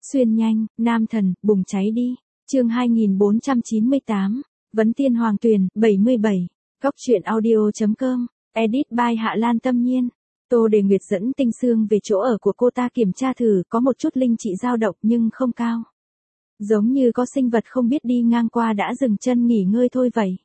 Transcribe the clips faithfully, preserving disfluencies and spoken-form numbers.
Xuyên nhanh, nam thần, bùng cháy đi. Chương hai nghìn bốn trăm chín mươi tám, Vấn Tiên Hoàng Tuyền, bảy mươi bảy. Góc truyện audio chấm com, edit by Hạ Lan Tâm Nhiên. Tô Đề Nguyệt dẫn Tinh Sương về chỗ ở của cô ta kiểm tra thử, có một chút linh trị dao động nhưng không cao. Giống như có sinh vật không biết đi ngang qua đã dừng chân nghỉ ngơi thôi vậy.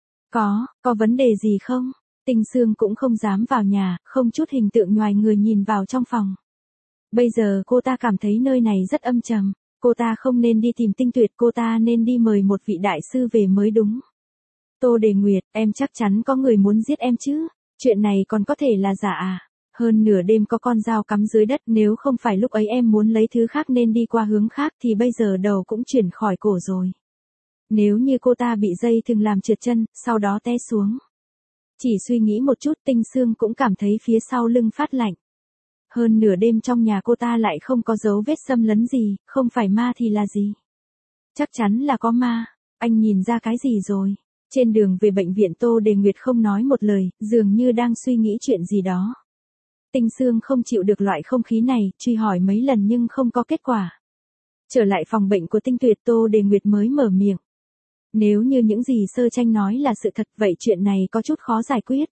Có, có vấn đề gì không? Tinh Sương cũng không dám vào nhà, không chút hình tượng nhoài người nhìn vào trong phòng. Bây giờ cô ta cảm thấy nơi này rất âm trầm, cô ta không nên đi tìm Tinh Tuyệt, cô ta nên đi mời một vị đại sư về mới đúng. Tô Đề Nguyệt, em chắc chắn có người muốn giết em chứ, chuyện này còn có thể là giả à? Hơn nửa đêm có con dao cắm dưới đất, nếu không phải lúc ấy em muốn lấy thứ khác nên đi qua hướng khác thì bây giờ đầu cũng chuyển khỏi cổ rồi. Nếu như cô ta bị dây thừng làm trượt chân, sau đó té xuống. Chỉ suy nghĩ một chút, Tinh Sương cũng cảm thấy phía sau lưng phát lạnh. Hơn nửa đêm trong nhà cô ta lại không có dấu vết xâm lấn gì, không phải ma thì là gì? Chắc chắn là có ma, anh nhìn ra cái gì rồi? Trên đường về bệnh viện Tô Đề Nguyệt không nói một lời, dường như đang suy nghĩ chuyện gì đó. Tinh Sương không chịu được loại không khí này, truy hỏi mấy lần nhưng không có kết quả. Trở lại phòng bệnh của Tinh Tuyệt, Tô Đề Nguyệt mới mở miệng. Nếu như những gì Sơ Tranh nói là sự thật, vậy chuyện này có chút khó giải quyết.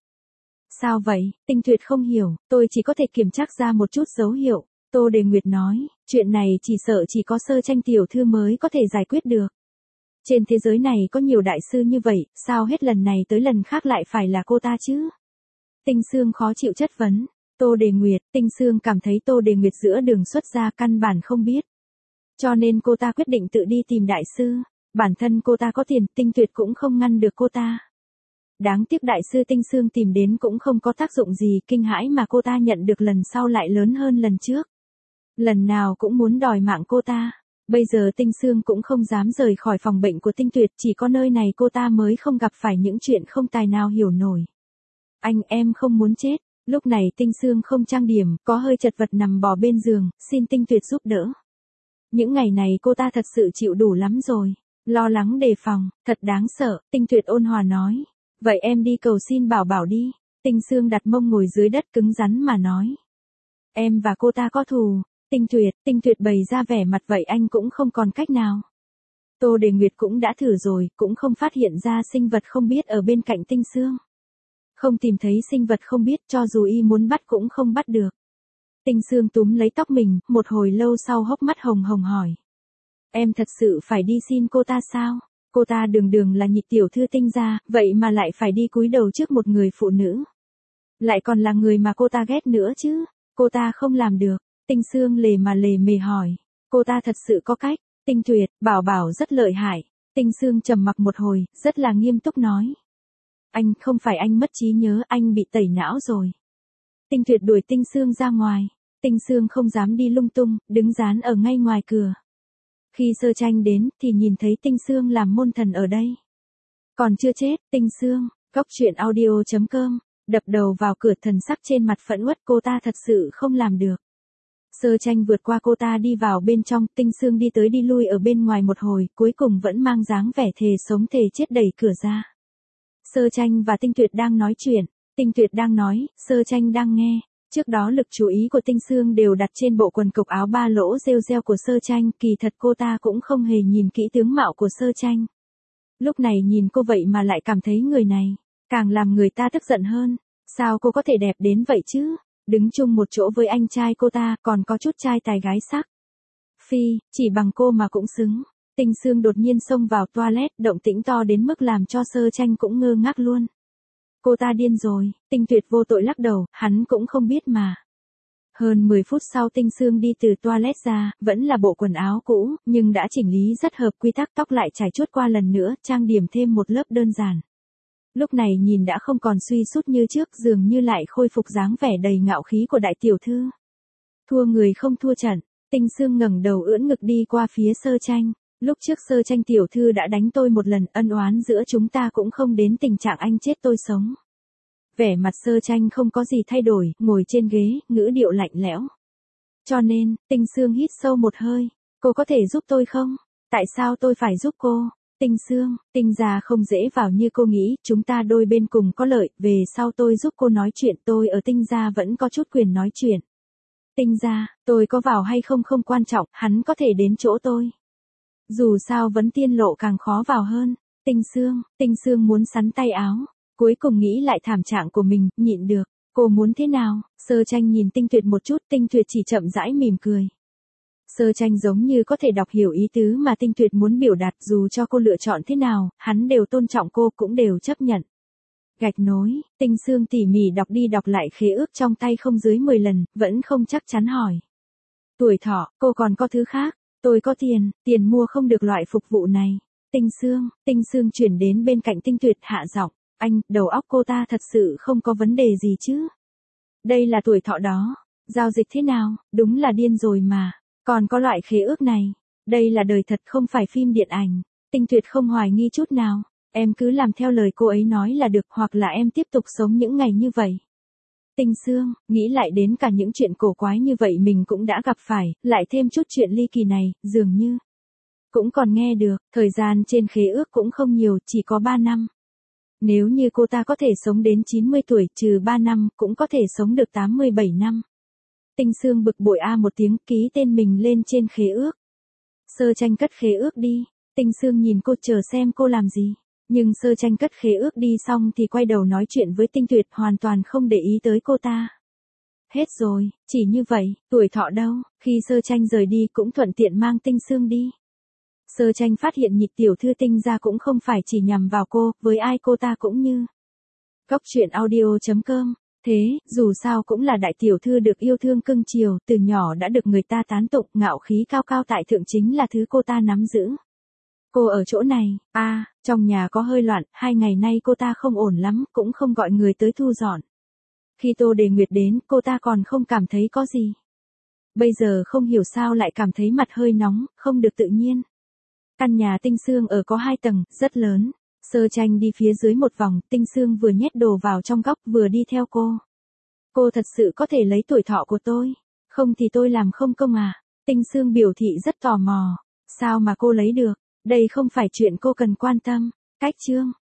Sao vậy? Tinh Tuyệt không hiểu, tôi chỉ có thể kiểm tra ra một chút dấu hiệu. Tô Đề Nguyệt nói, chuyện này chỉ sợ chỉ có Sơ Tranh tiểu thư mới có thể giải quyết được. Trên thế giới này có nhiều đại sư như vậy, sao hết lần này tới lần khác lại phải là cô ta chứ? Tinh Sương khó chịu chất vấn. Tô Đề Nguyệt, Tinh Sương cảm thấy Tô Đề Nguyệt giữa đường xuất gia căn bản không biết. Cho nên cô ta quyết định tự đi tìm đại sư. Bản thân cô ta có tiền, Tinh Tuyệt cũng không ngăn được cô ta. Đáng tiếc đại sư Tinh Sương tìm đến cũng không có tác dụng gì, kinh hãi mà cô ta nhận được lần sau lại lớn hơn lần trước. Lần nào cũng muốn đòi mạng cô ta. Bây giờ Tinh Sương cũng không dám rời khỏi phòng bệnh của Tinh Tuyệt, chỉ có nơi này cô ta mới không gặp phải những chuyện không tài nào hiểu nổi. Anh, em không muốn chết. Lúc này Tinh Sương không trang điểm, có hơi chật vật nằm bò bên giường, xin Tinh Tuyệt giúp đỡ. Những ngày này cô ta thật sự chịu đủ lắm rồi. Lo lắng đề phòng, thật đáng sợ, Tinh Tuyệt ôn hòa nói. Vậy em đi cầu xin Bảo Bảo đi. Tinh Sương đặt mông ngồi dưới đất cứng rắn mà nói. Em và cô ta có thù. Tinh Tuyệt, Tinh Tuyệt bày ra vẻ mặt vậy anh cũng không còn cách nào. Tô Đề Nguyệt cũng đã thử rồi, cũng không phát hiện ra sinh vật không biết ở bên cạnh Tinh Sương. Không tìm thấy sinh vật không biết, cho dù y muốn bắt cũng không bắt được. Tinh Sương túm lấy tóc mình, một hồi lâu sau hốc mắt hồng hồng hỏi. Em thật sự phải đi xin cô ta sao? Cô ta đường đường là nhị tiểu thư Tinh gia, vậy mà lại phải đi cúi đầu trước một người phụ nữ. Lại còn là người mà cô ta ghét nữa chứ. Cô ta không làm được. Tinh Sương lề mà lề mề hỏi. Cô ta thật sự có cách. Tinh Tuyệt, Bảo Bảo rất lợi hại. Tinh Sương trầm mặc một hồi, rất là nghiêm túc nói. Anh, không phải anh mất trí nhớ, anh bị tẩy não rồi. Tinh Tuyệt đuổi Tinh Sương ra ngoài. Tinh Sương không dám đi lung tung, đứng dán ở ngay ngoài cửa. Khi Sơ Tranh đến, thì nhìn thấy Tinh Sương làm môn thần ở đây. Còn chưa chết, Tinh Sương, góc truyện audio chấm com, đập đầu vào cửa, thần sắc trên mặt phẫn uất, cô ta thật sự không làm được. Sơ Tranh vượt qua cô ta đi vào bên trong, Tinh Sương đi tới đi lui ở bên ngoài một hồi, cuối cùng vẫn mang dáng vẻ thề sống thề chết đẩy cửa ra. Sơ Tranh và Tinh Tuyệt đang nói chuyện, Tinh Tuyệt đang nói, Sơ Tranh đang nghe. Trước đó lực chú ý của Tinh Sương đều đặt trên bộ quần cộc áo ba lỗ rêu rêu của Sơ Tranh, kỳ thật cô ta cũng không hề nhìn kỹ tướng mạo của Sơ Tranh. Lúc này nhìn cô vậy mà lại cảm thấy người này, càng làm người ta tức giận hơn. Sao cô có thể đẹp đến vậy chứ? Đứng chung một chỗ với anh trai cô ta, còn có chút trai tài gái sắc. Phi, chỉ bằng cô mà cũng xứng. Tinh Sương đột nhiên xông vào toilet, động tĩnh to đến mức làm cho Sơ Tranh cũng ngơ ngác luôn. Cô ta điên rồi, Tinh Tuyệt vô tội lắc đầu, hắn cũng không biết mà. Hơn mười phút sau Tinh Sương đi từ toilet ra, vẫn là bộ quần áo cũ, nhưng đã chỉnh lý rất hợp quy tắc, tóc lại chải chuốt qua lần nữa, trang điểm thêm một lớp đơn giản. Lúc này nhìn đã không còn suy sút như trước, dường như lại khôi phục dáng vẻ đầy ngạo khí của đại tiểu thư. Thua người không thua trận, Tinh Sương ngẩng đầu ưỡn ngực đi qua phía Sơ Tranh. Lúc trước Sơ Tranh tiểu thư đã đánh tôi một lần, ân oán giữa chúng ta cũng không đến tình trạng anh chết tôi sống. Vẻ mặt Sơ Tranh không có gì thay đổi, ngồi trên ghế, ngữ điệu lạnh lẽo. Cho nên, Tinh Sương hít sâu một hơi. Cô có thể giúp tôi không? Tại sao tôi phải giúp cô? Tinh Sương, Tinh gia không dễ vào như cô nghĩ, chúng ta đôi bên cùng có lợi, về sau tôi giúp cô nói chuyện, tôi ở Tinh gia vẫn có chút quyền nói chuyện. Tinh gia, tôi có vào hay không không quan trọng, hắn có thể đến chỗ tôi. Dù sao Vấn Tiên Lộ càng khó vào hơn. Tinh Sương, Tinh Sương muốn sắn tay áo. Cuối cùng nghĩ lại thảm trạng của mình, nhịn được. Cô muốn thế nào? Sơ Tranh nhìn Tinh Tuyệt một chút, Tinh Tuyệt chỉ chậm rãi mỉm cười. Sơ Tranh giống như có thể đọc hiểu ý tứ mà Tinh Tuyệt muốn biểu đạt, dù cho cô lựa chọn thế nào, hắn đều tôn trọng cô, cũng đều chấp nhận. Gạch nối, Tinh Sương tỉ mỉ đọc đi đọc lại khế ước trong tay không dưới mười lần, vẫn không chắc chắn hỏi. Tuổi thọ, cô còn có thứ khác. Tôi có tiền, tiền mua không được loại phục vụ này. Tinh Sương, Tinh Sương chuyển đến bên cạnh Tinh Tuyệt hạ giọng, anh, đầu óc cô ta thật sự không có vấn đề gì chứ. Đây là tuổi thọ đó, giao dịch thế nào, đúng là điên rồi mà, còn có loại khế ước này. Đây là đời thật không phải phim điện ảnh. Tinh Tuyệt không hoài nghi chút nào, em cứ làm theo lời cô ấy nói là được, hoặc là em tiếp tục sống những ngày như vậy. Tinh Sương, nghĩ lại đến cả những chuyện cổ quái như vậy mình cũng đã gặp phải, lại thêm chút chuyện ly kỳ này, dường như cũng còn nghe được, thời gian trên khế ước cũng không nhiều, chỉ có ba năm. Nếu như cô ta có thể sống đến chín mươi tuổi, trừ ba năm, cũng có thể sống được tám mươi bảy năm. Tinh Sương bực bội a một tiếng, ký tên mình lên trên khế ước. Sơ Tranh cất khế ước đi. Tinh Sương nhìn cô chờ xem cô làm gì. Nhưng Sơ Tranh cất khế ước đi xong thì quay đầu nói chuyện với Tinh Tuyệt, hoàn toàn không để ý tới cô ta. Hết rồi, chỉ như vậy, tuổi thọ đâu, khi Sơ Tranh rời đi cũng thuận tiện mang Tinh Sương đi. Sơ Tranh phát hiện Nhịch tiểu thư Tinh gia cũng không phải chỉ nhằm vào cô, với ai cô ta cũng như. Góc truyện audio chấm com. Thế, dù sao cũng là đại tiểu thư được yêu thương cưng chiều, từ nhỏ đã được người ta tán tụng, ngạo khí cao cao tại thượng chính là thứ cô ta nắm giữ. Cô ở chỗ này, a à, trong nhà có hơi loạn, hai ngày nay cô ta không ổn lắm, cũng không gọi người tới thu dọn. Khi Tô Đề Nguyệt đến, cô ta còn không cảm thấy có gì. Bây giờ không hiểu sao lại cảm thấy mặt hơi nóng, không được tự nhiên. Căn nhà Tinh Sương ở có hai tầng, rất lớn. Sơ Tranh đi phía dưới một vòng, Tinh Sương vừa nhét đồ vào trong góc vừa đi theo cô. Cô thật sự có thể lấy tuổi thọ của tôi, không thì tôi làm không công à? Tinh Sương biểu thị rất tò mò. Sao mà cô lấy được? Đây không phải chuyện cô cần quan tâm. Cách chương.